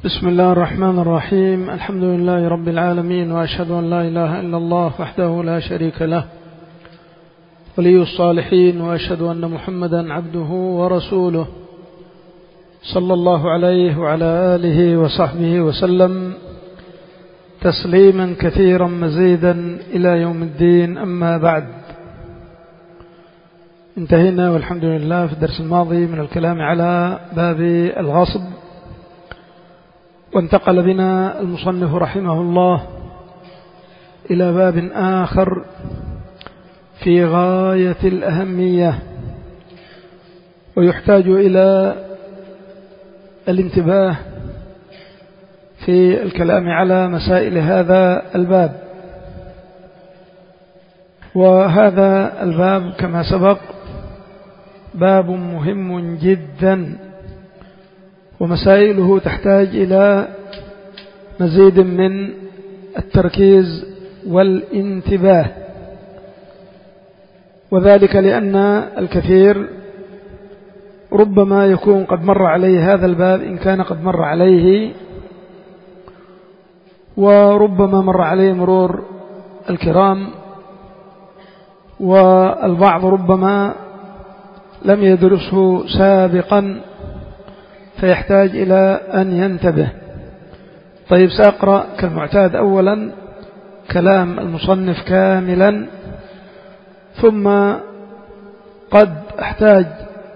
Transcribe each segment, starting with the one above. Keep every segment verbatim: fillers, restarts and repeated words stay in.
بسم الله الرحمن الرحيم. الحمد لله رب العالمين، وأشهد أن لا إله إلا الله وحده لا شريك له ولي الصالحين، وأشهد أن محمدا عبده ورسوله صلى الله عليه وعلى آله وصحبه وسلم تسليما كثيرا مزيدا إلى يوم الدين. أما بعد، انتهينا والحمد لله في الدرس الماضي من الكلام على باب الغصب، وانتقل بنا المصنف رحمه الله إلى باب آخر في غاية الأهمية، ويحتاج إلى الانتباه في الكلام على مسائل هذا الباب. وهذا الباب كما سبق باب مهم جدا، ومسائله تحتاج إلى مزيد من التركيز والانتباه، وذلك لأن الكثير ربما يكون قد مر عليه هذا الباب إن كان قد مر عليه، وربما مر عليه مرور الكرام، والبعض ربما لم يدرسه سابقا فيحتاج إلى أن ينتبه. طيب، سأقرأ كالمعتاد أولا كلام المصنف كاملا، ثم قد أحتاج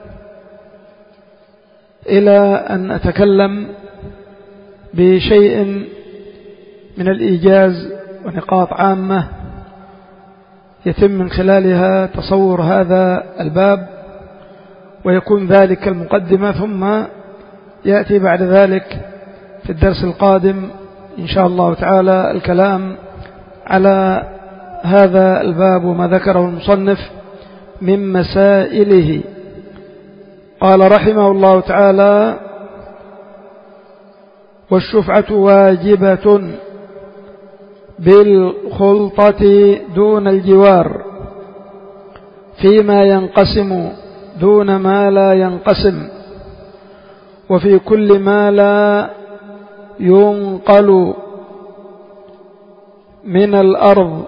إلى أن أتكلم بشيء من الإيجاز ونقاط عامة يتم من خلالها تصور هذا الباب، ويكون ذلك المقدمة، ثم يأتي بعد ذلك في الدرس القادم إن شاء الله تعالى الكلام على هذا الباب وما ذكره المصنف من مسائله. قال رحمه الله تعالى: والشفعة واجبة بالخلطة دون الجوار فيما ينقسم دون ما لا ينقسم، وفي كل ما لا ينقل من الأرض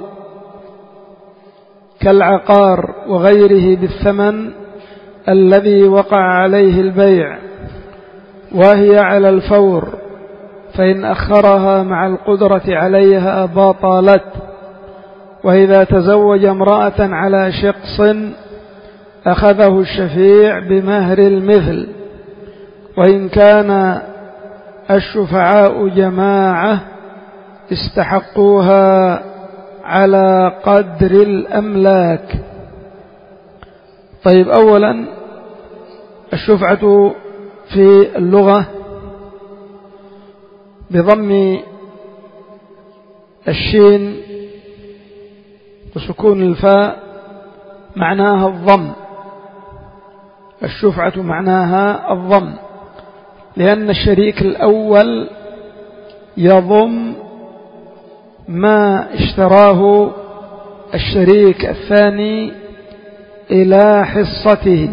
كالعقار وغيره بالثمن الذي وقع عليه البيع، وهي على الفور، فإن أخرها مع القدرة عليها بطلت. وإذا تزوج امرأة على شقص أخذه الشفيع بمهر المثل، وإن كان الشفعاء جماعة استحقوها على قدر الأملاك. طيب، أولا الشفعة في اللغة بضم الشين وسكون الفاء معناها الضم. الشفعة معناها الضم، لأن الشريك الأول يضم ما اشتراه الشريك الثاني إلى حصته.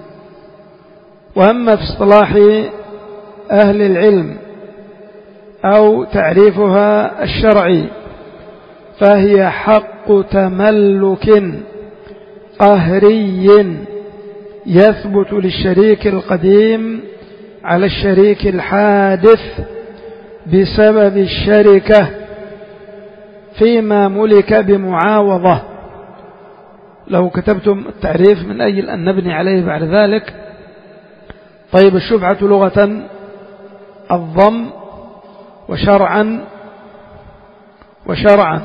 وأما في اصطلاح أهل العلم أو تعريفها الشرعي، فهي حق تملك قهري يثبت للشريك القديم على الشريك الحادث بسبب الشركة فيما ملك بمعاوضة. لو كتبتم التعريف من أجل أن نبني عليه بعد ذلك. طيب، الشفعة لغة الضم، وشرعا وشرعا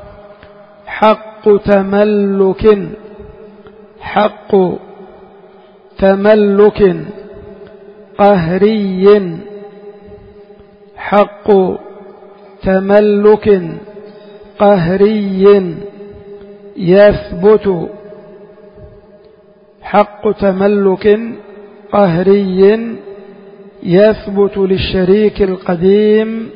حق تملك حق تملك قهري حق تملك قهري يثبت حق تملك قهري يثبت للشريك القديم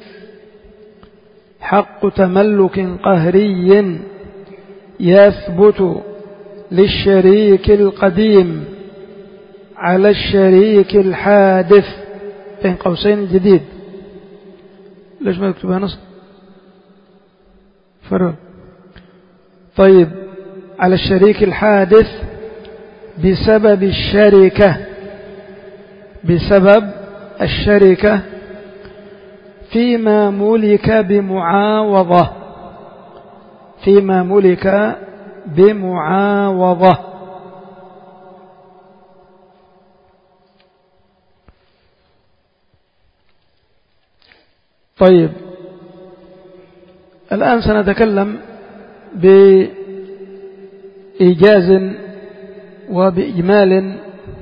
حق تملك قهري يثبت للشريك القديم على الشريك الحادث بين قوسين جديد ليش ما تكتبها نص؟ فرق. طيب على الشريك الحادث بسبب الشركة بسبب الشركة فيما ملك بمعاوضة فيما ملك بمعاوضة. طيب الآن سنتكلم بإيجاز وبإجمال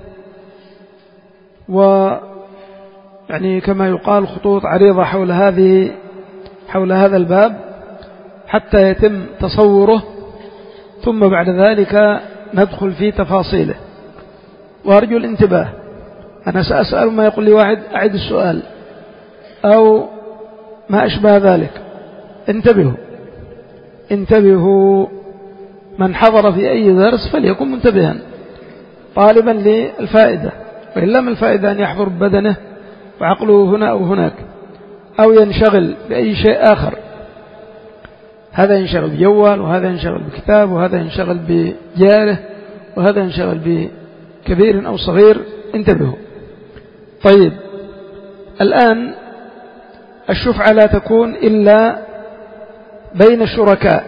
ويعني كما يقال خطوط عريضة حول هذه حول هذا الباب حتى يتم تصوره، ثم بعد ذلك ندخل في تفاصيله. وأرجو الانتباه، أنا سأسأل ما يقول لي واحد أعد السؤال أو ما أشبه ذلك. انتبهوا انتبهوا من حضر في أي درس فليكن منتبها طالبا للفائدة، وإن لم الفائدة أن يحضر بدنه وعقله هنا أو هناك، أو ينشغل بأي شيء آخر. هذا ينشغل بجوال، وهذا ينشغل بكتاب، وهذا ينشغل بجاره، وهذا ينشغل بكبير أو صغير. انتبهوا. طيب الآن الشفعة لا تكون إلا بين الشركاء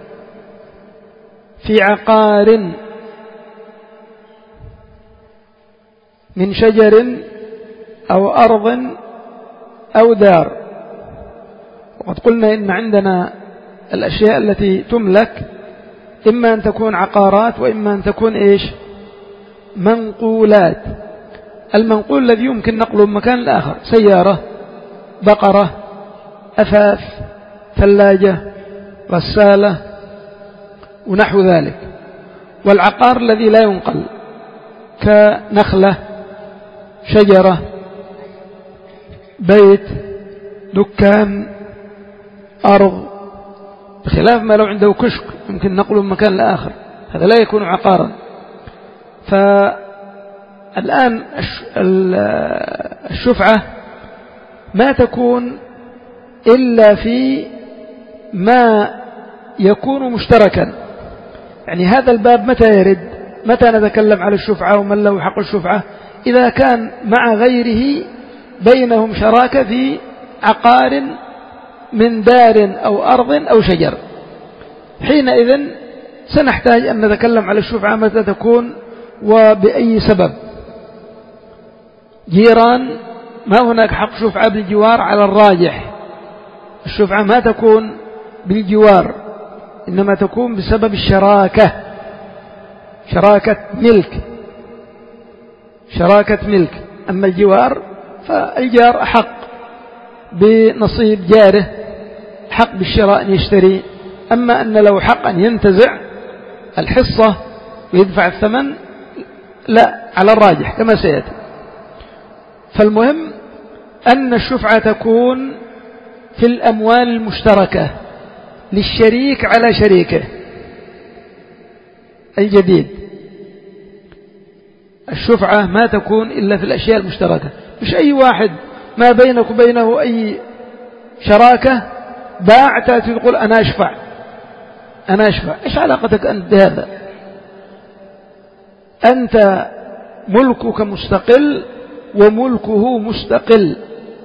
في عقار من شجر أو أرض أو دار. وقد قلنا إن عندنا الأشياء التي تملك إما أن تكون عقارات وإما أن تكون إيش؟ منقولات. المنقول الذي يمكن نقله من مكان لآخر، سيارة، بقرة، أثاث، ثلاجة، غسالة ونحو ذلك. والعقار الذي لا ينقل كنخلة، شجرة، بيت، دكان، أرض، بخلاف ما لو عنده كشك يمكن نقله من مكان لآخر، هذا لا يكون عقارا. فالآن الشفعة ما تكون إلا في ما يكون مشتركا. يعني هذا الباب متى يرد؟ متى نتكلم على الشفعة ومن له حق الشفعة؟ إذا كان مع غيره بينهم شراكة في عقار من دار أو أرض أو شجر، حينئذ سنحتاج أن نتكلم على الشفعة متى تكون وبأي سبب. جيران ما هناك حق شفعة بالجوار على الراجح. الشفعة ما تكون بالجوار، إنما تكون بسبب الشراكة، شراكة ملك شراكة ملك. أما الجوار فالجار أحق بنصيب جاره، حق بالشراء أن يشتري. أما أن له حق أن ينتزع الحصة ويدفع الثمن لا، على الراجح كما سيأتي. فالمهم أن الشفعة تكون في الأموال المشتركة للشريك على شريكه الجديد. الشفعة ما تكون إلا في الأشياء المشتركة، مش أي واحد ما بينك وبينه أي شراكة باع تأتي تقول أنا أشفع أنا أشفع. إيش علاقتك أنت بهذا؟ أنت ملكك مستقل وملكه مستقل.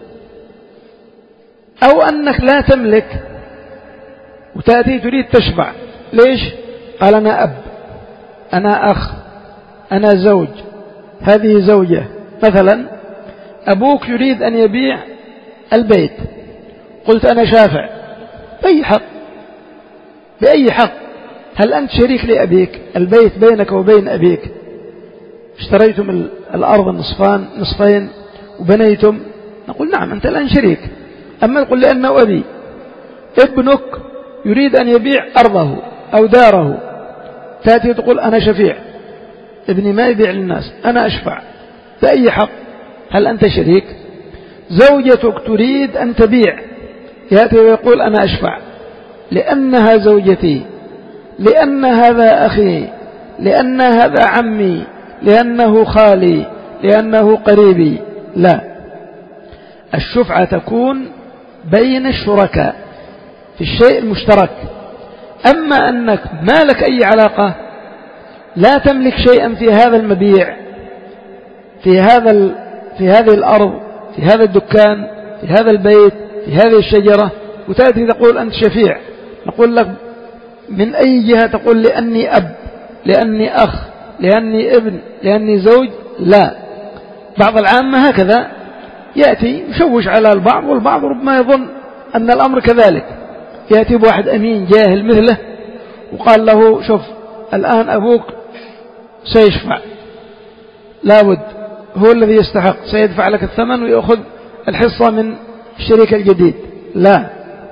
أو أنك لا تملك وتأتي تريد تشفع. ليش؟ قال أنا أب، أنا أخ، أنا زوج، هذه زوجة مثلا. أبوك يريد أن يبيع البيت، قلت أنا شافع. بأي حق؟ بأي حق؟ هل أنت شريك لأبيك؟ البيت بينك وبين أبيك، اشتريتم الأرض النصفان نصفين وبنيتم، نقول نعم أنت الآن شريك. أما نقول لأنه أبي. ابنك يريد أن يبيع أرضه أو داره، تأتي تقول أنا شفيع، ابني ما يبيع للناس، أنا أشفع. بأي حق؟ هل أنت شريك؟ زوجتك تريد أن تبيع، يأتي ويقول أنا أشفع لأنها زوجتي، لأن هذا أخي، لأن هذا عمي، لأنه خالي، لأنه قريبي. لا، الشفعة تكون بين الشركاء في الشيء المشترك. أما أنك ما لك أي علاقة، لا تملك شيئا في هذا المبيع، في هذا ال... في هذه الأرض، في هذا الدكان، في هذا البيت، في هذه الشجرة، وتأتي تقول أنت شفيع، نقول لك من أي جهة؟ تقول لأني أب، لأني أخ، لأني ابن، لأني زوج. لا، بعض العامة هكذا يأتي يشوش على البعض، والبعض ربما يظن أن الأمر كذلك. يأتي بواحد أمين جاهل مثله وقال له شوف الآن أبوك سيشفع، لابد هو الذي يستحق، سيدفع لك الثمن ويأخذ الحصة من الشريك الجديد. لا،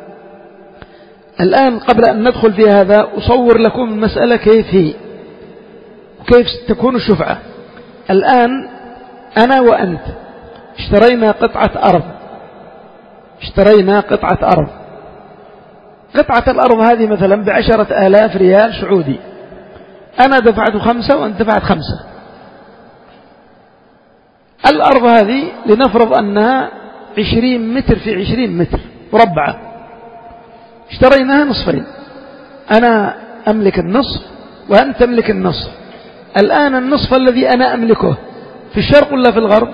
الآن قبل أن ندخل في هذا أصور لكم المسألة كيف هي وكيف تكون الشفعة. الآن أنا وأنت اشترينا قطعة أرض، اشترينا قطعة أرض قطعة الأرض هذه مثلا بعشرة آلاف ريال سعودي، أنا دفعت خمسة وأنت دفعت خمسة. الأرض هذه لنفرض أنها عشرين متر في عشرين متر مربعة، اشتريناها نصفين، أنا أملك النصف وأنت تملك النصف. الآن النصف الذي أنا أملكه في الشرق ولا في الغرب؟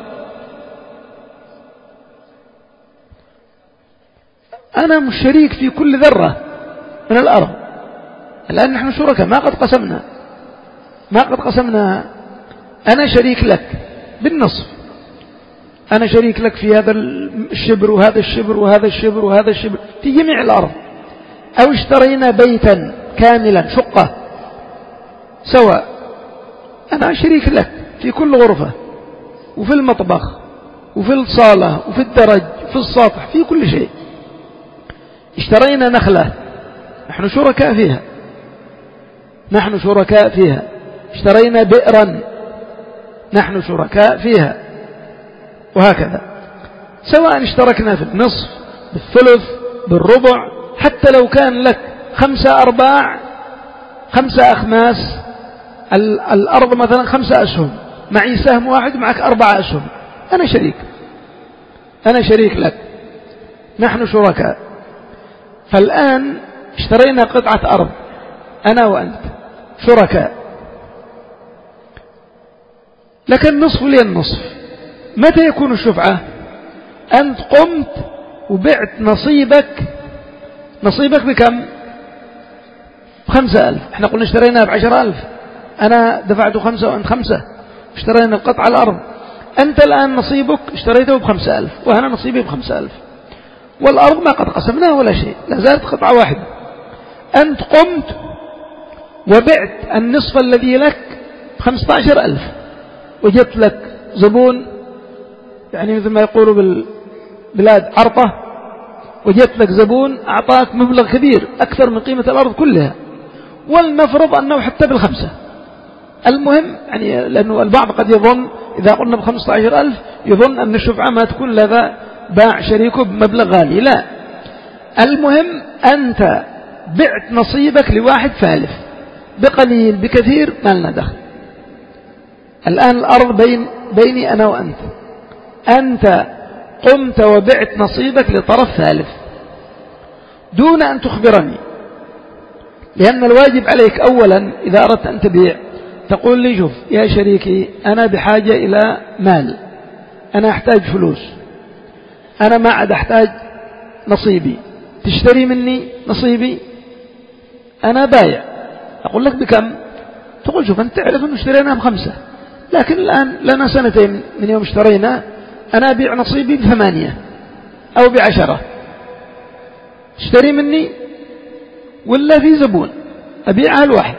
أنا مش شريك في كل ذرة من الأرض. الآن نحن شركاء، ما قد قسمنا ما قد قسمنا أنا شريك لك بالنصف، أنا شريك لك في هذا الشبر وهذا الشبر وهذا الشبر وهذا الشبر في جميع الأرض. أو اشترينا بيتا كاملا شقة سواء، أنا شريك لك في كل غرفة وفي المطبخ وفي الصالة وفي الدرج وفي السطح، في كل شيء. اشترينا نخلة، نحن شركاء فيها نحن شركاء فيها اشترينا بئرا، نحن شركاء فيها، وهكذا. سواء اشتركنا في النصف، بالثلث، بالربع، حتى لو كان لك خمسة أرباع، خمسة أخماس، الأرض مثلا خمسة أسهم، معي سهم واحد معك أربعة أسهم، أنا شريك أنا شريك لك، نحن شركاء. فالآن اشترينا قطعة أرض أنا وأنت شركاء، لك النصف لي النصف. متى يكون الشفعة؟ أنت قمت وبعت نصيبك نصيبك بكم؟ بخمسة ألف. احنا قلنا اشتريناها بعشرة ألف، أنا دفعت خمسة وأنت خمسة، اشترينا القطعة الأرض. أنت الآن نصيبك اشتريته بخمسة ألف وأنا نصيبي بخمسة ألف، والأرض ما قد قسمناها ولا شيء، لا زالت قطعة واحدة. أنت قمت وبعت النصف الذي لك بخمسة عشر ألف، وجدت لك زبون، يعني مثل ما يقولوا بالبلاد عرطة، وجدت لك زبون أعطاك مبلغ كبير أكثر من قيمة الأرض كلها، ولنفرض أنه حتى بالخمسة. المهم يعني لأنه البعض قد يظن إذا قلنا بخمسة عشر ألف يظن أن الشفعة ما تكون لذا باع شريكه بمبلغ غالي، لا. المهم أنت بعت نصيبك لواحد ثالث بقليل بكثير، ما لنا دخل. الآن الأرض بين بيني أنا وأنت، أنت قمت وبعت نصيبك لطرف ثالث دون أن تخبرني، لأن الواجب عليك أولا إذا أردت أن تبيع تقول لي شوف يا شريكي، أنا بحاجة إلى مال، أنا أحتاج فلوس، أنا ما عاد أحتاج نصيبي، تشتري مني نصيبي، أنا بايع. أقول لك بكم؟ تقول شوف أنت تعرف أنه اشترينا بخمسة، لكن الآن لنا سنتين من يوم اشترينا، أنا أبيع نصيبي بثمانية أو بعشرة، اشتري مني ولا في زبون أبيعها الواحد،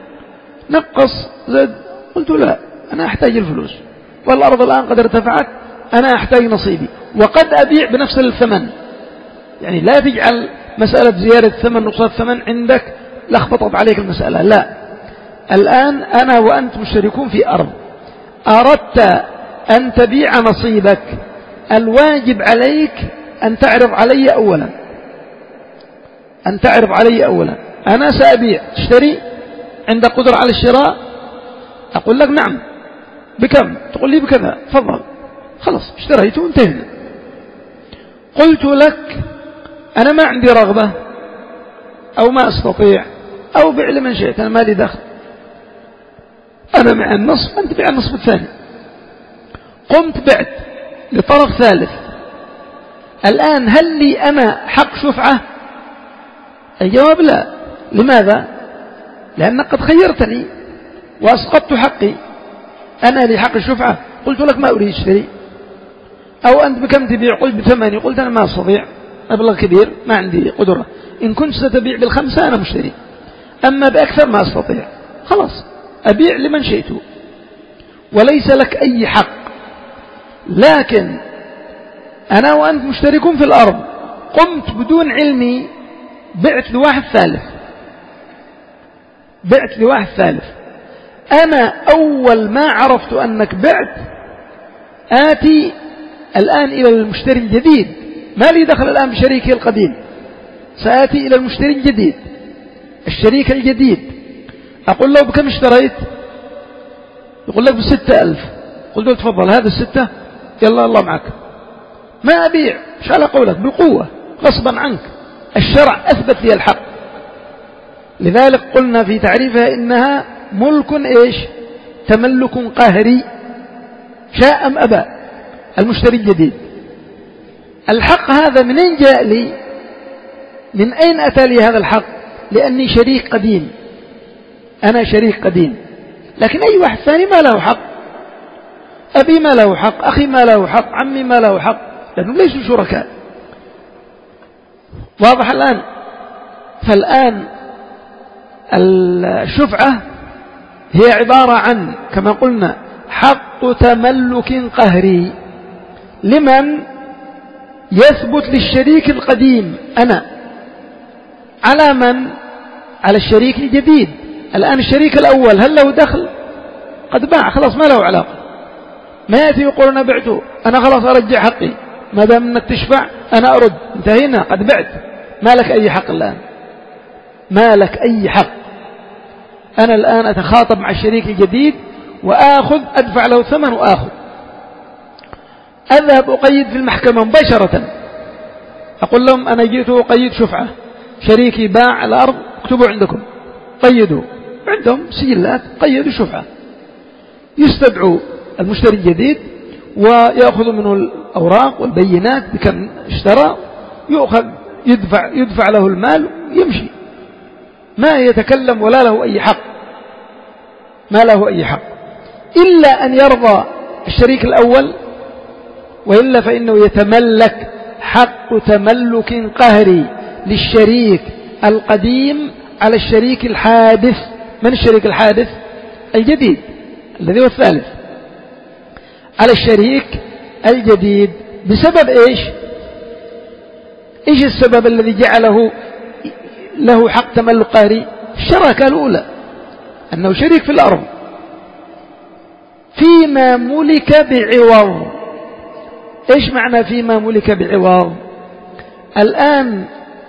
نقص زد. قلت لا، أنا أحتاج الفلوس، والأرض الآن قد ارتفعت، أنا أحتاج نصيبي، وقد أبيع بنفس الثمن. يعني لا تجعل مسألة زيادة ثمن نقصان ثمن عندك لخبطت عليك المسألة، لا. الآن أنا وأنت مشتركون في أرض، أردت أن تبيع نصيبك، الواجب عليك أن تعرض علي أولا أن تعرض علي أولا أنا سأبيع، تشتري؟ عندك قدرة على الشراء؟ أقول لك نعم. بكم؟ تقول لي بكذا، تفضل، خلاص اشتريت وانتهينا. قلت لك أنا ما عندي رغبة أو ما أستطيع أو بيع لمن شئت، أنا ما لي دخل، أنا مع النصف أنت بيع النصف الثاني. قمت بعت لطرف ثالث، الآن هل لي أنا حق شفعة؟ الجواب لا. لماذا؟ لأنك قد خيرتني وأسقطت حقي، أنا لي حق الشفعة، قلت لك ما أريد اشتري، أو أنت بكم تبيع؟ قلت بثمانية، قلت أنا ما أستطيع، مبلغ كبير ما عندي قدرة، إن كنت ستبيع بالخمسة أنا مشتري، أما بأكثر ما أستطيع، خلاص أبيع لمن شئت وليس لك أي حق. لكن أنا وأنت مشتركون في الأرض، قمت بدون علمي بعت لواحد ثالث، بعت لواحد ثالث، أنا أول ما عرفت أنك بعت آتي الآن إلى المشتري الجديد، ما لي دخل الآن بشريكي القديم، سآتي إلى المشتري الجديد، الشريك الجديد، أقول له بكم اشتريت؟ يقول لك بستة ألف، قلت له تفضل هذا الستة، يلا الله معك، ما أبيع، مش على قولك، بالقوة غصبا عنك، الشرع أثبت لي الحق. لذلك قلنا في تعريفها إنها ملك إيش؟ تملك قهري، شاء أم أبى المشتري الجديد. الحق هذا منين جاء لي؟ من أين أتى لي هذا الحق؟ لأني شريك قديم، أنا شريك قديم، لكن أي واحد ثاني ما له حق، أبي ما له حق، أخي ما له حق، عمي ما له حق، لأنهم ليسوا شركاء. واضح الآن؟ فالآن الشفعة هي عبارة عن كما قلنا حق تملك قهري، لمن يثبت للشريك القديم أنا، على من؟ على الشريك الجديد. الآن الشريك الأول هل له دخل؟ قد باع خلاص ما له علاقة، ما يأتي يقول أنا بعته، أنا خلاص أرجع حقي، ما دام أنك تشفع أنا أرد، انتهينا، قد بعت، ما لك أي حق الآن، ما لك أي حق. أنا الآن أتخاطب مع الشريك الجديد وآخذ، أدفع له ثمن وآخذ، أذهب أقيد في المحكمة مباشرة، أقول لهم أنا جئت أقيد شفعة، شريكي باع الأرض، اكتبوا عندكم، قيدوا، عندهم سجلات، قيدوا شفعة، يستدعوا المشتري الجديد ويأخذ منه الأوراق والبينات بكم اشترى، يؤخذ يدفع, يدفع له المال يمشي، ما يتكلم ولا له أي حق، ما له أي حق، إلا أن يرضى الشريك الأول، وإلا فإنه يتملك حق تملك قهري للشريك القديم على الشريك الحادث. من الشريك الحادث؟ الجديد الذي هو الثالث، على الشريك الجديد. بسبب إيش؟ إيش السبب الذي جعله له حق تملك قهري؟ الشراكة الأولى، أنه شريك في الأرض فيما ملك بعوض. إيش معنى فيما ملك بعوض؟ الآن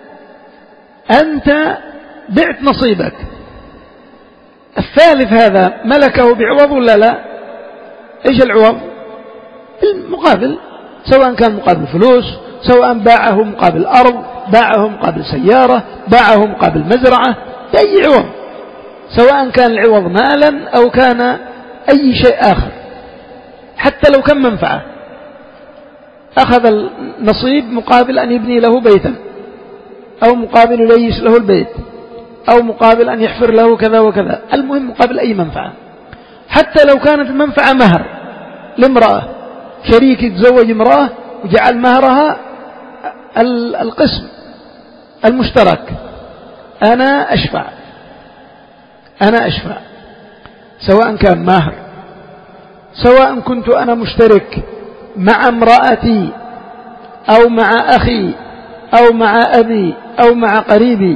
أنت بعت نصيبك، الثالث هذا ملكه بعوض ولا لا؟ إيش العوض؟ المقابل، سواء كان مقابل فلوس، سواء باعه مقابل أرض، باعه مقابل سيارة، باعه مقابل مزرعة، بأي عوض، سواء كان العوض مالا أو كان أي شيء آخر، حتى لو كان منفعة، أخذ النصيب مقابل أن يبني له بيتا، أو مقابل يليس له البيت، أو مقابل أن يحفر له كذا وكذا، المهم مقابل أي منفعة، حتى لو كانت المنفعة مهر لامرأة، شريك يتزوج امرأة وجعل مهرها القسم المشترك، أنا أشفع، أنا أشفع، سواء كان مهر، سواء كنت أنا مشترك مع امرأتي أو مع أخي أو مع أبي أو مع قريبي.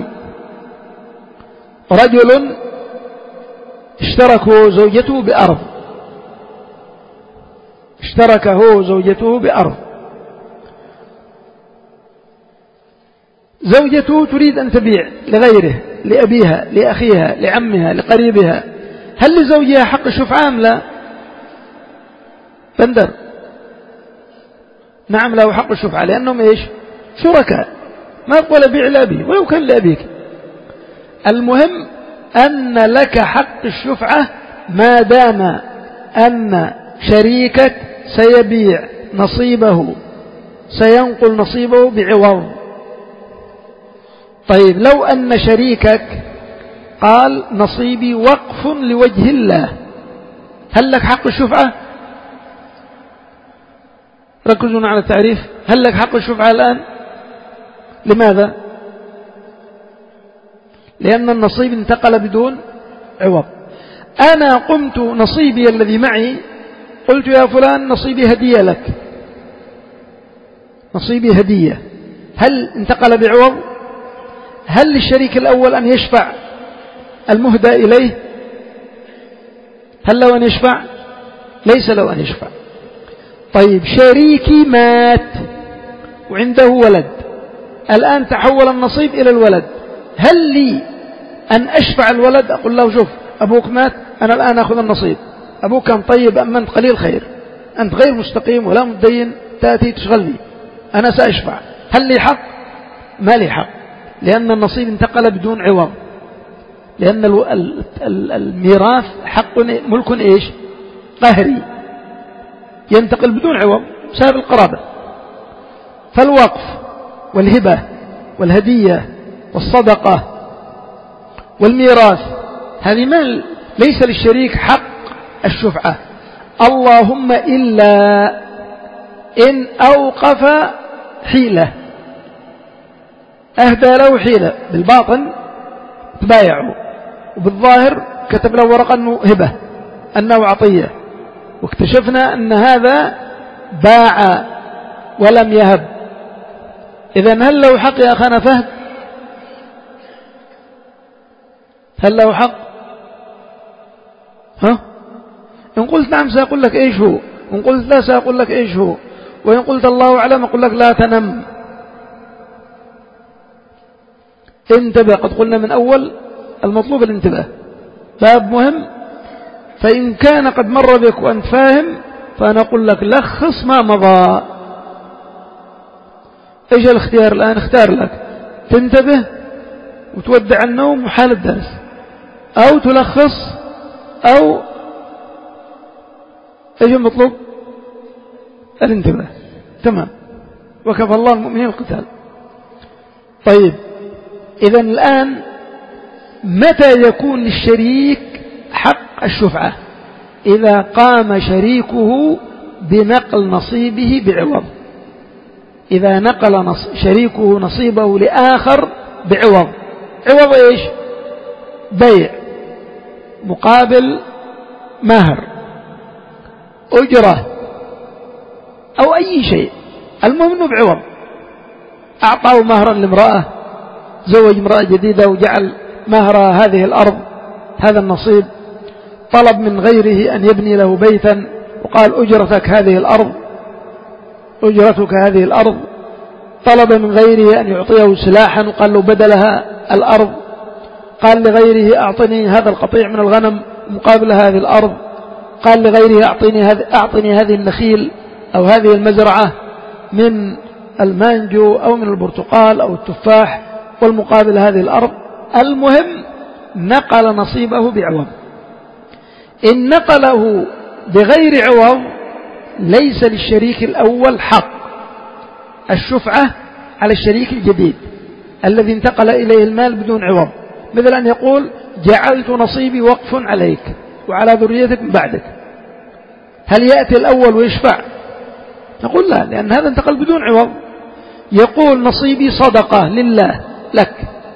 رجل اشتركه زوجته بأرض، اشتركه زوجته بأرض، زوجته تريد أن تبيع لغيره، لأبيها، لأخيها، لعمها، لقريبها، هل لزوجها حق الشفعة أم لا؟ بندر، نعم له حق الشفعة، لأنهم إيش؟ شركاء، ما تقول أبيع لأبي ولو كان لأبيك. المهم أن لك حق الشفعة ما دام أن شريكك سيبيع نصيبه، سينقل نصيبه بعوض. طيب لو أن شريكك قال نصيبي وقف لوجه الله، هل لك حق الشفعة؟ ركزون على التعريف. هل لك حق الشفعة الآن؟ لماذا؟ لأن النصيب انتقل بدون عوض. أنا قمت نصيبي الذي معي قلت يا فلان نصيبي هدية لك، نصيبي هدية، هل انتقل بعوض؟ هل للشريك الأول أن يشفع المهدى إليه؟ هل له أن يشفع؟ ليس له أن يشفع. طيب شريكي مات وعنده ولد، الآن تحول النصيب إلى الولد، هل لي أن أشفع الولد؟ أقول له شوف أبوك مات، أنا الآن أخذ النصيب، أبوك كان طيب أما أنت قليل خير، أنت غير مستقيم ولا متدين، تأتي تشغلني، أنا سأشفع. هل لي حق؟ ما لي حق، لأن النصيب انتقل بدون عوض. لأن الميراث حق ملك إيش؟ قهري ينتقل بدون عوض بسبب القرابة. فالوقف والهبة والهدية والصدقة والميراث هذه مال ليس للشريك حق الشفعة، اللهم إلا إن أوقف حيلة، أهدى له حيلة، بالباطن تبايعه وبالظاهر كتب له ورقة أنه هبة، أنه عطية، واكتشفنا أن هذا باع ولم يهب. إذن هل له حق يا أخانا فهد؟ هل له حق؟ ها؟ إن قلت نعم سأقول لك إيش هو، وإن قلت لا سأقول لك إيش هو، وإن قلت الله أعلم أقول لك لا تنم. انتبه، قد قلنا من أول المطلوب الانتباه، باب مهم. فإن كان قد مر بك وأنت فاهم فأنا أقول لك لخص ما مضى. إيش الاختيار الآن؟ اختار لك تنتبه وتودع النوم وحال الدرس، أو تلخص، أو إيش المطلوب؟ الانتباه. تمام، وكفى الله المؤمنين القتال. طيب إذن الآن متى يكون للشريك حق الشفعة؟ إذا قام شريكه بنقل نصيبه بعوض. إذا نقل نص شريكه نصيبه لآخر بعوض. عوض إيش؟ بيع مقابل مهر، أجرة، أو أي شيء، المهم أنه بعوض. أعطاه مهرا لامرأة، زوج امرأة جديدة وجعل مهرها هذه الأرض، هذا النصيب. طلب من غيره أن يبني له بيتا وقال أجرتك هذه الأرض، أجرتك هذه الأرض. طلب من غيره أن يعطيه سلاحا وقال له بدلها الأرض. قال لغيره أعطني هذا القطيع من الغنم مقابل هذه الأرض. قال لغيره أعطني هذه, أعطني هذه النخيل أو هذه المزرعة من المانجو أو من البرتقال أو التفاح والمقابل هذه الأرض. المهم نقل نصيبه بعوض. إن نقله بغير عوض ليس للشريك الأول حق الشفعة على الشريك الجديد الذي انتقل إليه المال بدون عوض، مثل أن يقول جعلت نصيبي وقف عليك وعلى ذريتك من بعدك. هل يأتي الأول ويشفع؟ نقول لا، لأن هذا انتقل بدون عوض. يقول نصيبي صدقة لله لك،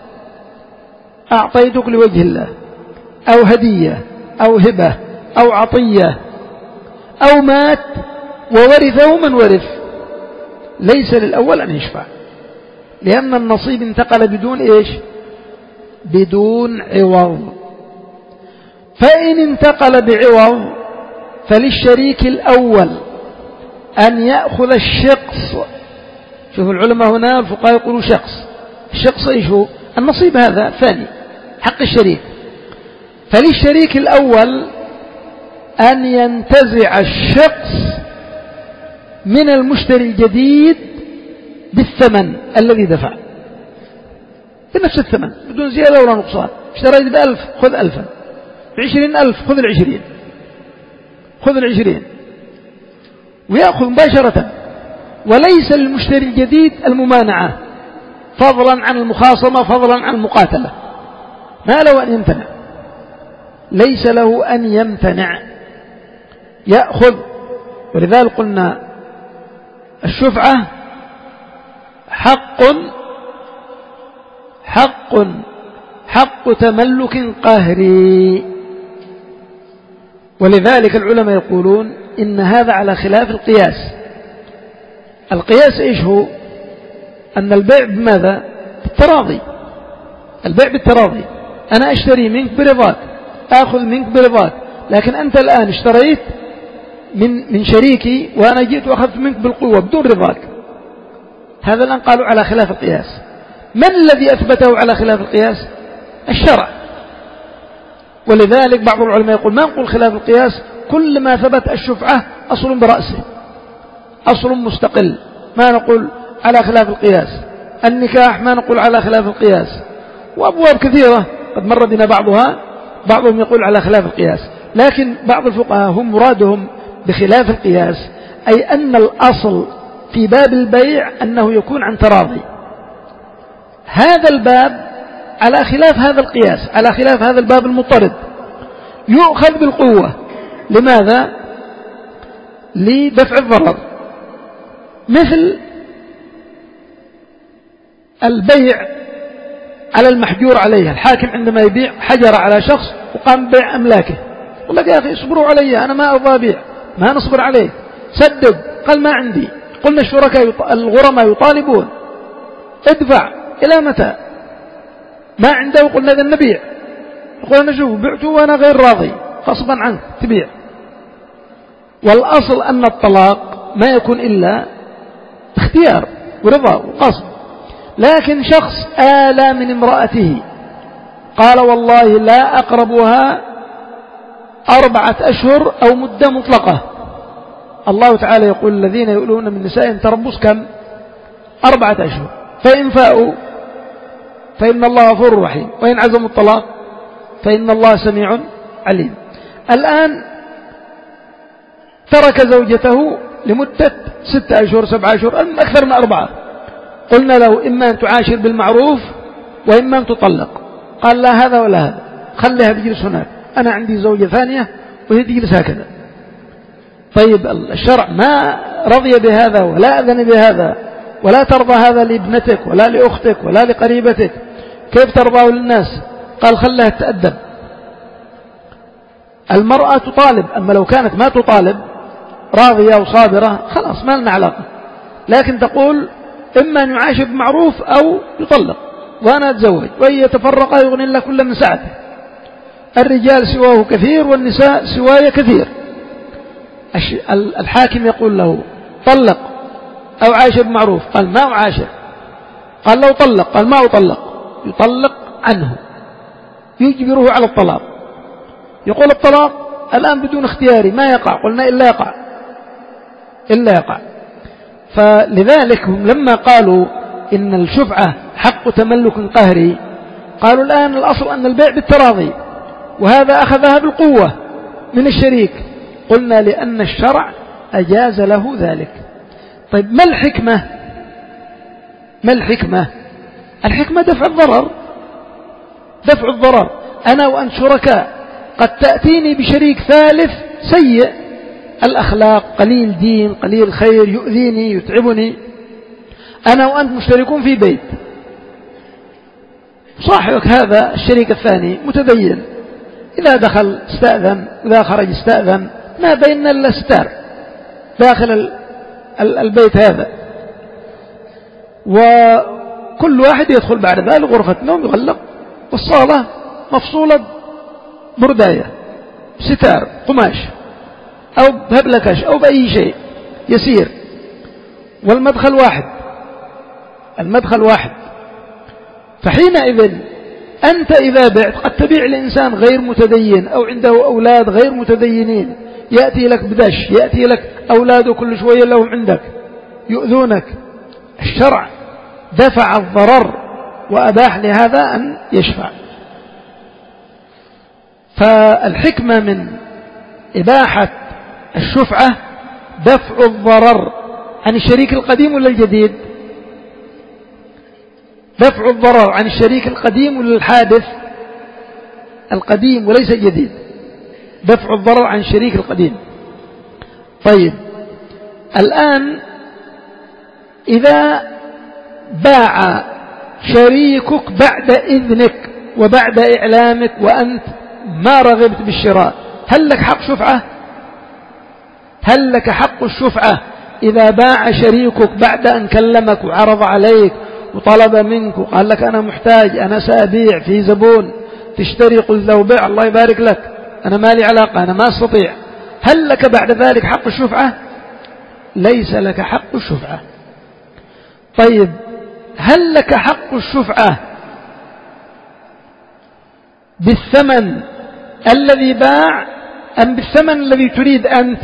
أعطيتك لوجه الله، أو هدية أو هبة أو عطية، أو مات وورثه من ورث، ليس للأول أن يشفع، لأن النصيب انتقل بدون إيش؟ بدون عوض. فإن انتقل بعوض فللشريك الأول أن يأخذ الشقص. شوفوا العلماء هنا الفقهاء يقولوا شخص، الشقص إيش هو؟ النصيب هذا ثاني حق الشريك. فللشريك الأول أن ينتزع الشقص من المشتري الجديد بالثمن الذي دفع. بنفس الثمن بدون زيادة ولا نقصان. اشتريت بألف خذ ألفا، بعشرين ألف خذ العشرين، خذ العشرين، ويأخذ مباشرة. وليس للمشتري الجديد الممانعة فضلا عن المخاصمة فضلا عن المقاتلة، ما له أن يمتنع، ليس له أن يمتنع، يأخذ. ولذلك قلنا الشفعة حق حق حق تملك قهري. ولذلك العلماء يقولون إن هذا على خلاف القياس. القياس إيش هو؟ أن البيع بماذا؟ بالتراضي. البيع بالتراضي، أنا أشتري منك برضاك، أخذ منك برضاك، لكن أنت الآن اشتريت من من شريكي وأنا جئت وأخذت منك بالقوة بدون رضاك. هذا الآن قالوا على خلاف القياس. من الذي أثبته على خلاف القياس؟ الشرع. ولذلك بعض العلماء يقول ما نقول خلاف القياس، كل ما ثبت الشفعة أصل برأسه، أصل مستقل، ما نقول على خلاف القياس. النكاح ما نقول على خلاف القياس. وأبواب كثيرة قد مر بنا بعضها، بعضهم يقول على خلاف القياس. لكن بعض الفقهاء هم مرادهم بخلاف القياس أي أن الأصل في باب البيع أنه يكون عن تراضي. هذا الباب على خلاف هذا القياس، على خلاف هذا الباب المضطرد، يؤخذ بالقوة. لماذا؟ لدفع الضرر. مثل البيع على المحجور عليه، الحاكم عندما يبيع حجر على شخص وقام بيع أملاكه، يقول لك يا أخي اصبروا علي، أنا ما أرضى أبيع، ما نصبر عليه، سدد. قال ما عندي. قلنا الشركاء الغرماء يطالبون ادفع، إلى متى؟ ما عنده. قلنا إذا نبيع، يقول أنا شوف بعته وأنا غير راضي، غصبا عنك تبيع. والأصل أن الطلاق ما يكون إلا اختيار ورضا وقصد. لكن شخص آلى من امرأته قال والله لا أقربها أربعة أشهر أو مدة مطلقة، الله تعالى يقول الذين يؤلون من نسائهم تربص كم؟ أربعة أشهر، فإن فاءوا فإن الله غفور رحيم، وإن عزموا الطلاق فإن الله سميع عليم. الآن ترك زوجته لمدة ستة أشهر سبعة أشهر أكثر من أربعة، قلنا له إما أن تعاشر بالمعروف وإما أن تطلق. قال لا هذا ولا هذا، خليها تجلس هناك، أنا عندي زوجة ثانية وهي تجلس هكذا. طيب الشرع ما رضي بهذا ولا أذن بهذا، ولا ترضى هذا لابنتك ولا لأختك ولا لقريبتك، كيف ترضاه للناس؟ قال خلها تتأدب. المرأة تطالب، أما لو كانت ما تطالب راضية وصابرة خلاص ما لنا علاقة، لكن تقول إما أن يعاشر بمعروف أو يطلق وأنا أتزوج، وإن يتفرقا يغني الله كل من سعته. الرجال سواه كثير والنساء سواي كثير. الحاكم يقول له طلق أو عاشر بمعروف، قال ما أعاشر. قال لو طلق، قال ما أطلق، يطلق عنه، يجبره على الطلاق. يقول الطلاق الآن بدون اختياري ما يقع، قلنا إلا يقع إلا يقع. فلذلك هم لما قالوا إن الشفعة حق تملك قهري، قالوا الآن الأصل أن البيع بالتراضي، وهذا أخذها بالقوة من الشريك. قلنا لأن الشرع أجاز له ذلك. طيب ما الحكمة؟ ما الحكمة؟ الحكمة دفع الضرر، دفع الضرر. أنا وأنت شركاء، قد تأتيني بشريك ثالث سيء الأخلاق، قليل دين قليل خير، يؤذيني يتعبني. أنا وأنت مشتركون في بيت، صاحبك هذا الشريك الثاني متدين، إذا دخل استأذن وإذا خرج استأذن، ما بيننا إلا ستار داخل البيت هذا، وكل واحد يدخل بعد ذلك غرفة نوم يغلق، والصالة مفصولة برداية ستار قماش أو بهبلكش أو بأي شيء يسير، والمدخل واحد، المدخل واحد. فحينئذ أنت إذا بعت قد تبيع لإنسان غير متدين أو عنده أولاد غير متدينين، يأتي لك بدش، يأتي لك أولاده كل شوية لهم عندك يؤذونك. الشرع دفع الضرر وأباح لهذا أن يشفع. فالحكمة من إباحة الشفعة دفع الضرر عن الشريك القديم ولا الجديد؟ دفع الضرر عن الشريك القديم ولا الحادث؟ القديم وليس الجديد. دفع الضرر عن الشريك القديم. طيب الآن إذا باع شريكك بعد إذنك وبعد إعلامك وأنت ما رغبت بالشراء، هل لك حق شفعة؟ هل لك حق الشفعة إذا باع شريكك بعد أن كلمك وعرض عليك وطلب منك وقال لك أنا محتاج، أنا سأبيع، في زبون تشتري، قل له بيع الله يبارك لك، أنا ما لي علاقة، أنا ما أستطيع، هل لك بعد ذلك حق الشفعة؟ ليس لك حق الشفعة. طيب هل لك حق الشفعة بالثمن الذي باع أم بالثمن الذي تريد أنت؟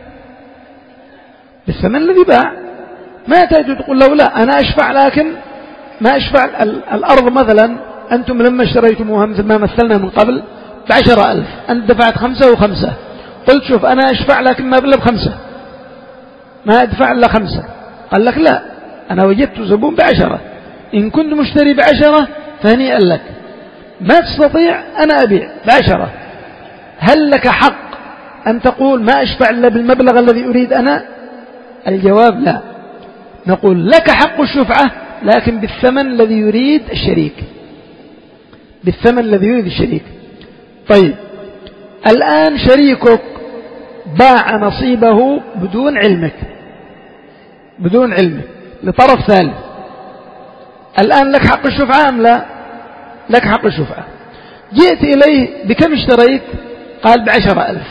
بالثمن الذي باع. ما تأتي تقول له لا أنا أشفع لكن ما أشفع الأرض مثلا أنتم لما اشتريتموها مثل ما مثلنا من قبل بعشرة ألف، أنت دفعت خمسة وخمسة، قلت شوف أنا أشفع لكن ما بلا بخمسة، ما أدفع إلا خمسة. قال لك لا أنا وجدت زبون بعشرة، إن كنت مشتري بعشرة فهنيئا لك، ما تستطيع أنا أبيع بعشرة، هل لك حق أن تقول ما أشفع إلا بالمبلغ الذي أريد أنا؟ الجواب لا، نقول لك حق الشفعة لكن بالثمن الذي يريد الشريك، بالثمن الذي يريد الشريك. طيب الآن شريكك باع نصيبه بدون علمك، بدون علمك لطرف ثالث، الآن لك حق الشفعة أم لا؟ لك حق الشفعة. جئت إليه بكم اشتريت؟ قال بعشرة ألف،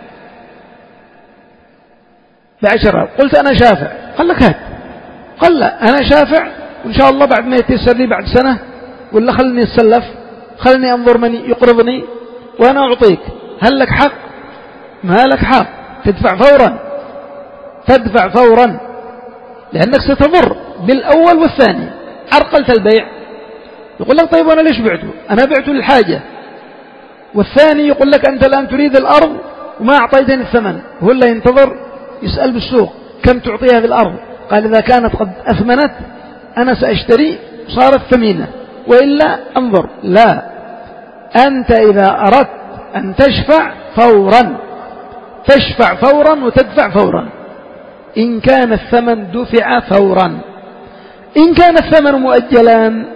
بعشرة. قلت أنا شافع، قال لك هات، قال لا أنا شافع وإن شاء الله بعد ما يتيسر لي بعد سنة ولا خلني أتسلف، خلني أنظر من يقرضني وأنا أعطيك، هل لك حق؟ ما لك حق، تدفع فورا، تدفع فورا، لأنك ستضر بالأول والثاني، عرقلت البيع. يقول لك طيب أنا ليش بعته؟ أنا بعته للحاجة. والثاني يقول لك أنت الآن تريد الأرض وما أعطيتني الثمن، هو اللي ينتظر يسأل بالسوق كم تعطيها في الأرض، قال إذا كانت قد أثمنت أنا سأشتري صارت ثمينة وإلا أنظر. لا، أنت إذا أردت أن تشفع فورا تشفع فورا وتدفع فورا، إن كان الثمن دفع فورا. إن كان الثمن مؤجلا،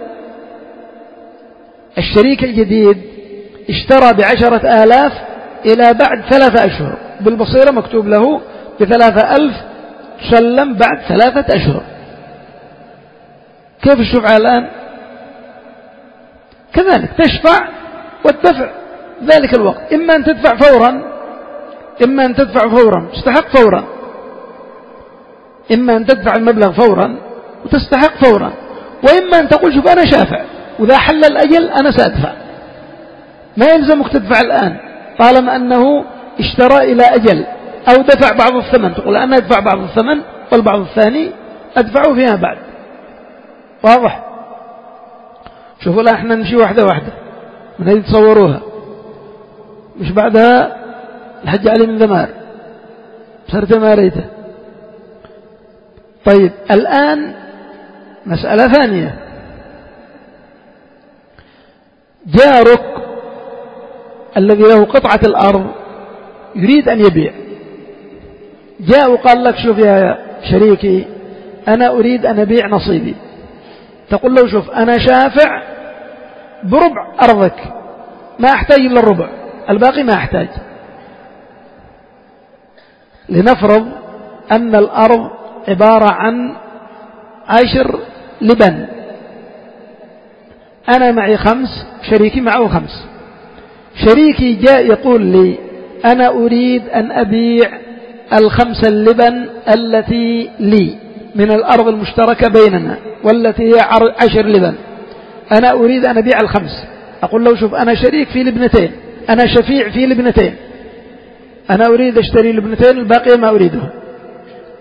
الشريك الجديد اشترى بعشرة آلاف إلى بعد ثلاثة أشهر، بالبصيرة مكتوب له بثلاثة ألف تسلم بعد ثلاثة أشهر، كيف الشفعة الآن؟ كذلك تشفع والدفع ذلك الوقت، إما أن تدفع فورا إما أن تدفع فورا تستحق فورا، إما أن تدفع المبلغ فورا وتستحق فورا، وإما أن تقول شوف أنا شافع وإذا حل الأجل أنا سأدفع، ما يلزمك تدفع الآن طالما أنه اشترى إلى أجل، أو دفع بعض الثمن، تقول أنا أدفع بعض الثمن والبعض الثاني أدفعه فيها بعد. واضح؟ شوفوا لا احنا نمشي واحدة واحدة من هذه تصوروها، مش بعدها الحج علي من ذمار صرت ما ريته. طيب الآن مسألة ثانية، جارك الذي له قطعة الأرض يريد أن يبيع، جاء وقال لك شوف يا شريكي أنا أريد أن أبيع نصيبي، تقول له شوف أنا شافع بربع أرضك، ما أحتاج إلا الربع، الباقي ما أحتاج. لنفرض أن الأرض عبارة عن عشر لبن، أنا معي خمس، شريكي معه خمس، شريكي جاء يقول لي أنا أريد أن أبيع الخمس اللبن التي لي من الأرض المشتركة بيننا والتي هي عشر لبن، أنا أريد أن أبيع الخمس. أقول له شوف أنا شريك في لبنتين، أنا شفيع في لبنتين، أنا أريد أشتري لبنتين الباقية ما أريدها،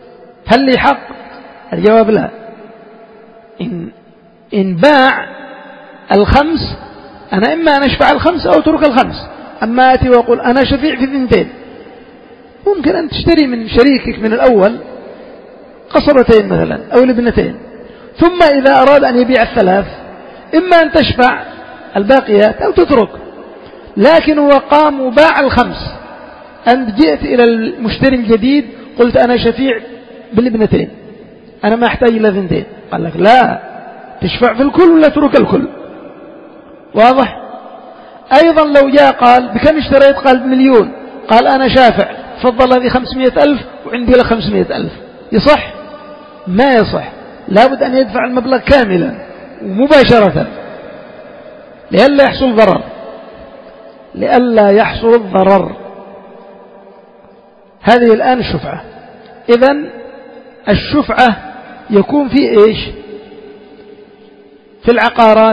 هل لي حق؟ الجواب لا. إن, إن باع الخمس أنا إما أن أشفع الخمس أو أترك الخمس. أما أتي وأقول أنا شفيع في اثنتين، ممكن أن تشتري من شريكك من الأول قصبتين مثلا أو لبنتين، ثم إذا أراد أن يبيع الثلاث إما أن تشفع الباقيات أو تترك. لكن هو قام وباع الخمس، أنت جئت إلى المشتري الجديد قلت أنا شفيع بالابنتين، أنا ما أحتاج إلى ثنتين، قال لك لا، تشفع في الكل ولا ترك الكل. واضح؟ أيضا لو جاء قال بكم اشتريت؟ قال بمليون، قال أنا شافع، فضل هذه خمسمائة ألف وعندي لك خمسمائة ألف، يصح؟ ما يصح، لابد أن يدفع المبلغ كاملا ومباشرة لئلا يحصل ضرر، لئلا يحصل الضرر. هذه الآن الشفعة. إذن الشفعة يكون في إيش؟ في العقارات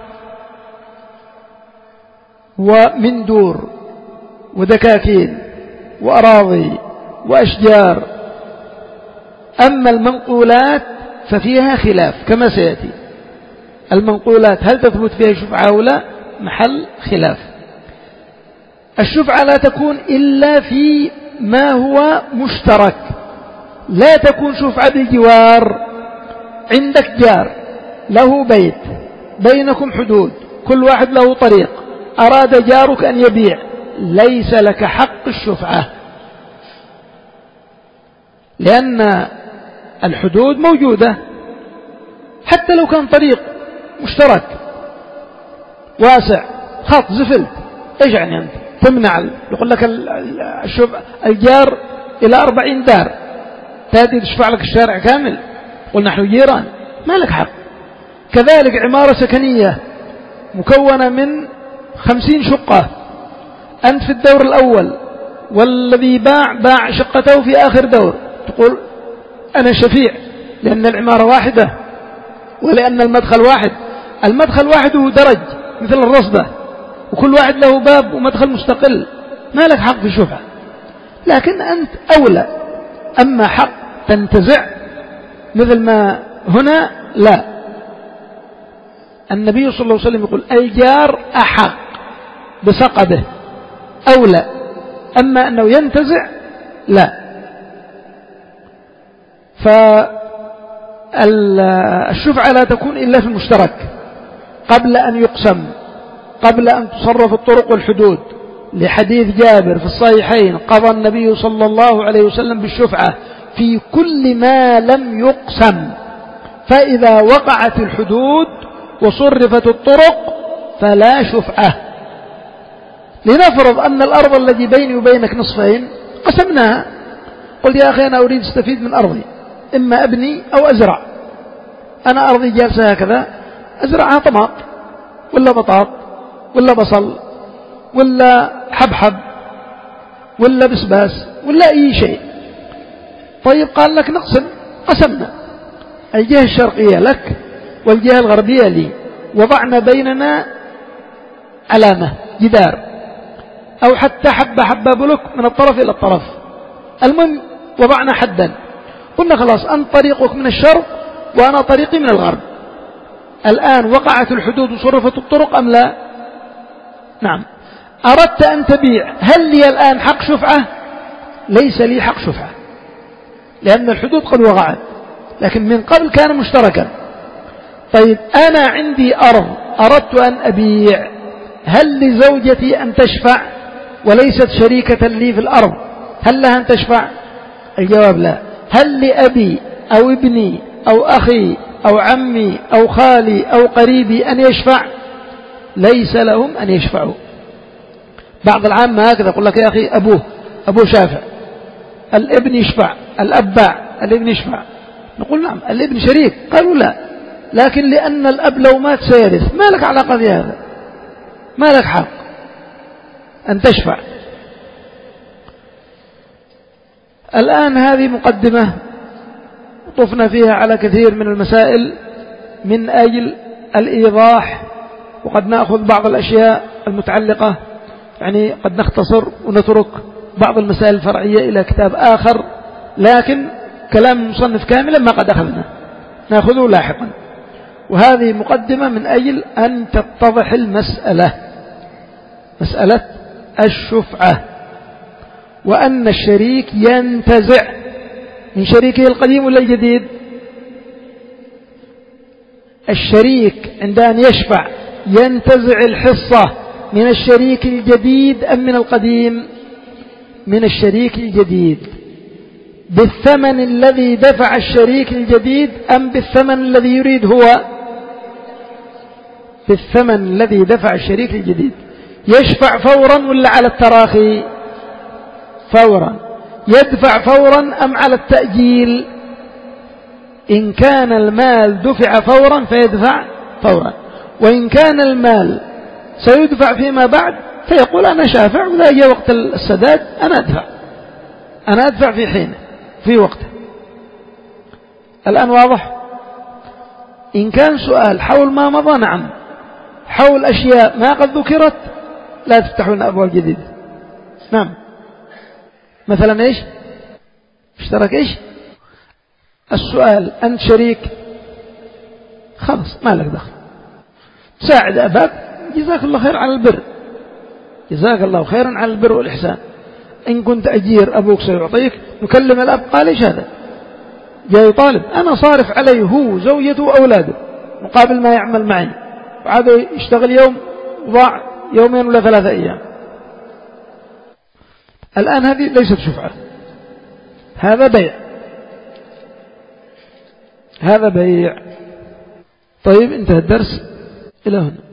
ومن دور ودكاكين وأراضي وأشجار. أما المنقولات ففيها خلاف كما سيأتي. المنقولات هل تثبت فيها شفعة أو لا؟ محل خلاف. الشفعة لا تكون إلا في ما هو مشترك، لا تكون شفعة بالجوار. عندك جار له بيت، بينكم حدود، كل واحد له طريق، أراد جارك أن يبيع، ليس لك حق الشفعة، لأن الحدود موجودة. حتى لو كان طريق مشترك واسع، خط زفلت، ايش يعني أنت تمنع؟ يقول لك الجار إلى أربعين دار، تأتي تشفع لك الشارع كامل؟ قل نحن جيران، ما لك حق. كذلك عمارة سكنية مكونة من خمسين شقة، أنت في الدور الأول والذي باع باع شقته في آخر دور، تقول أنا شفيع لأن العمارة واحدة ولأن المدخل واحد. المدخل واحد هو درج مثل الرصدة، وكل واحد له باب ومدخل مستقل، ما لك حق في الشفعة، لكن أنت أولى. أما حق تنتزع مثل ما هنا لا. النبي صلى الله عليه وسلم يقول الجار أحق بسقبه، أولى. أما أنه ينتزع لا. فالشفعة لا تكون إلا في المشترك قبل أن يقسم، قبل أن تصرف الطرق والحدود، لحديث جابر في الصحيحين قضى النبي صلى الله عليه وسلم بالشفعة في كل ما لم يقسم، فإذا وقعت الحدود وصرفت الطرق فلا شفعة. لنفرض أن الأرض التي بيني وبينك نصفين قسمناها، قلت يا أخي أنا أريد استفيد من أرضي، إما أبني أو أزرع. أنا أرضي جالسة هكذا، أزرعها طماط ولا بطاط ولا بصل ولا حبحب ولا بسباس ولا أي شيء. طيب قال لك نقسم، قسمنا، الجهة الشرقية لك والجهة الغربية لي، وضعنا بيننا علامة جدار أو حتى حبة حبة بلوك من الطرف إلى الطرف، المهم وضعنا حدا، قلنا خلاص أنت طريقك من الشرق وأنا طريقي من الغرب. الآن وقعت الحدود وصرفت الطرق أم لا؟ نعم. أردت أن تبيع، هل لي الآن حق شفعة؟ ليس لي حق شفعة، لأن الحدود قد وقعت، لكن من قبل كان مشتركا. طيب أنا عندي أرض أردت أن أبيع، هل لزوجتي أن تشفع وليست شريكة لي في الأرض؟ هل لها أن تشفع؟ الجواب لا. هل لأبي أو ابني أو أخي أو عمي أو خالي أو قريبي أن يشفع؟ ليس لهم أن يشفعوا. بعض العامة هكذا يقول لك يا أخي أبوه أبوه شافع، الابن يشفع، الأب باع، الابن يشفع. نقول نعم الابن شريك، قالوا لا، لكن لأن الأب لو مات سيرث، ما لك علاقة بهذا، ما لك حق أن تشفع. الآن هذه مقدمة طفنا فيها على كثير من المسائل من أجل الإيضاح، وقد نأخذ بعض الأشياء المتعلقة، يعني قد نختصر ونترك بعض المسائل الفرعية إلى كتاب آخر، لكن كلام المصنف كاملا ما قد أخذنا نأخذه لاحقا. وهذه مقدمة من أجل أن تتضح المسألة، مسألة الشفعة، وأن الشريك ينتزع من شريكه القديم ولا الجديد. الشريك عند أن يشفع ينتزع الحصة من الشريك الجديد أم من القديم؟ من الشريك الجديد، بالثمن الذي دفع الشريك الجديد أم بالثمن الذي يريد هو؟ بالثمن الذي دفع الشريك الجديد. يشفع فورا ولا على التراخي؟ فورا. يدفع فورا أم على التأجيل؟ إن كان المال دفع فورا فيدفع فورا، وإن كان المال سيدفع فيما بعد فيقول أنا شافع وإذا جاء وقت السداد أنا أدفع، أنا أدفع في حينه في وقته. الآن واضح؟ إن كان سؤال حول ما مضى نعم، حول أشياء ما قد ذكرت لا تفتحون أبواب جديدة. نعم. مثلا إيش؟ اشترك إيش؟ السؤال أنت شريك خلاص ما لك دخل، ساعد أباك جزاك الله خير على البر، جزاك الله خيرا على البر والإحسان. إن كنت أجير أبوك سيعطيك. نكلم الأب قال إيش هذا؟ جاي طالب أنا صارف عليه هو زوجته وأولاده مقابل ما يعمل معي، وعاد يشتغل يوم ضاع يومين ولا ثلاثة أيام. الآن هذه ليست شفعة، هذا بيع، هذا بيع. طيب انتهى الدرس إلى هنا.